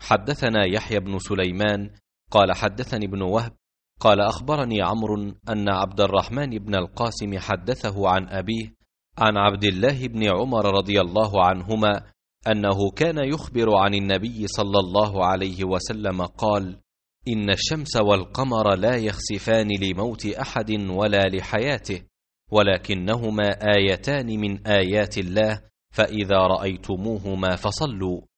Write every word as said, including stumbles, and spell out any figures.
حدثنا يحيى بن سليمان قال حدثني ابن وهب قال أخبرني عمرو أن عبد الرحمن بن القاسم حدثه عن أبيه عن عبد الله بن عمر رضي الله عنهما أنه كان يخبر عن النبي صلى الله عليه وسلم قال: إن الشمس والقمر لا يخسفان لموت أحد ولا لحياته، ولكنهما آيتان من آيات الله، فإذا رأيتموهما فصلوا.